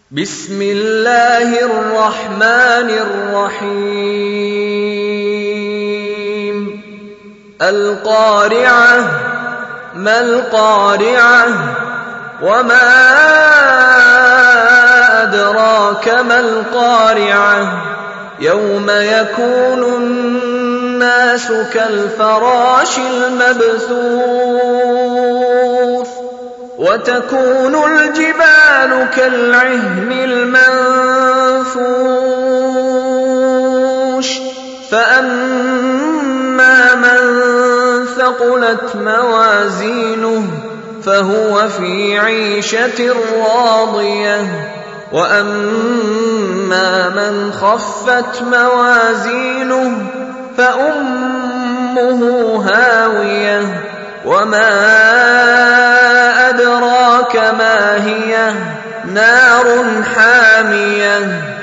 بسم الله الرحمن الرحيم القارعة ما القارعة وما أدراك ما القارعة يوم يكون الناس كالفراش المبثوث وتكون الجبال كالعهن المنفوش فأما من ثقلت موازينه فهو في عيشة راضية وأما من خفت موازينه فأمه هاوية وما أدراك ما هي نار حامية